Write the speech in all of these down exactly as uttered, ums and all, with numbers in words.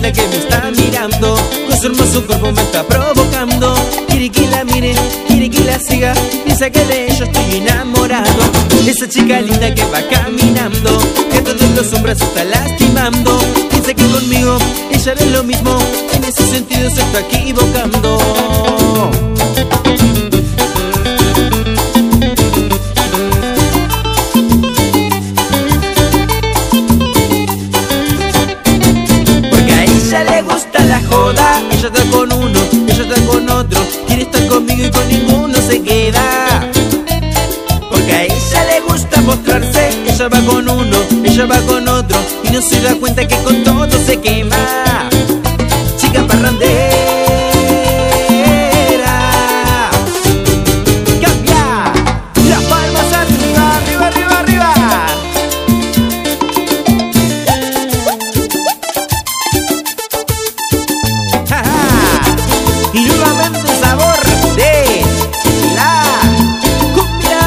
linda que me está mirando, con su hermoso cuerpo me está provocando. Quiere que la mire, quiere que la siga, piensa que de ella estoy enamorado. Esa chica linda que va caminando, que a todos los hombres está lastimando. Piensa que conmigo ella hará lo mismo, en ese sentido se está equivocando. Le gusta la joda, ella está con uno, ella está con otro, quiere estar conmigo y con ninguno se queda. Porque a ella le gusta mostrarse, ella va con uno, ella va con otro, y no se da cuenta que con todo se quema. Chica parrandera, cambia, las palmas arriba, arriba, arriba, arriba. Y nuevamente el sabor de la cumbia.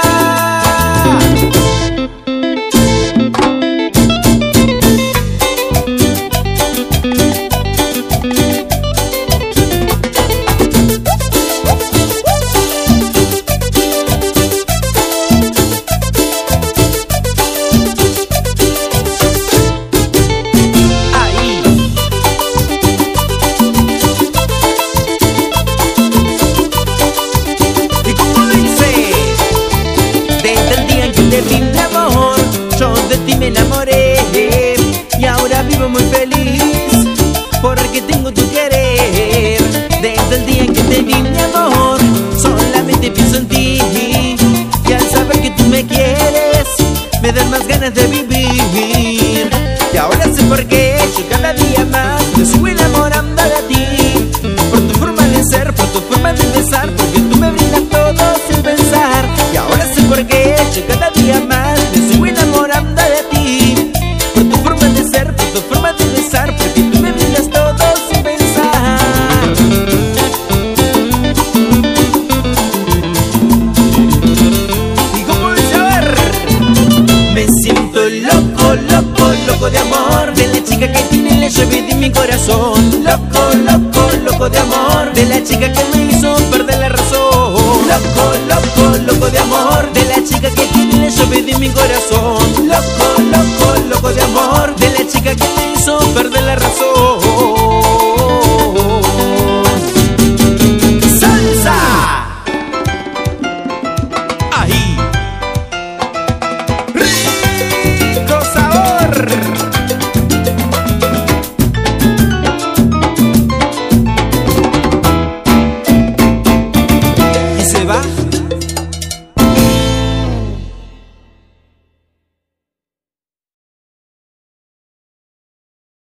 De ti, mi amor, yo de ti me enamoré y ahora vivo muy feliz porque tengo tu querer. Desde el día en que te vi, mi amor, solamente pienso en ti, y al saber que tú me quieres me dan más ganas de vivir. Y ahora sé por qué yo cada día más me sigo enamorando de ti, por tu forma de ser, por tu forma de besar, porque tú me brindas todo sin pensar. Y ahora sé por qué yo cada día más me sigo enamorando de ti, por tu forma de ser, por tu forma de besar, porque tú me brindas todo sin pensar. Y como dice, a ver, me siento loco, loco, loco de amor, de la chica que tiene la llave de mi corazón. Loco, loco, loco de amor, de la chica que me hizo perder la razón. Loco, loco, loco de amor, de la chica que tiene la llave de mi corazón. Loco, loco, loco de amor, de la chica que me hizo perder la razón.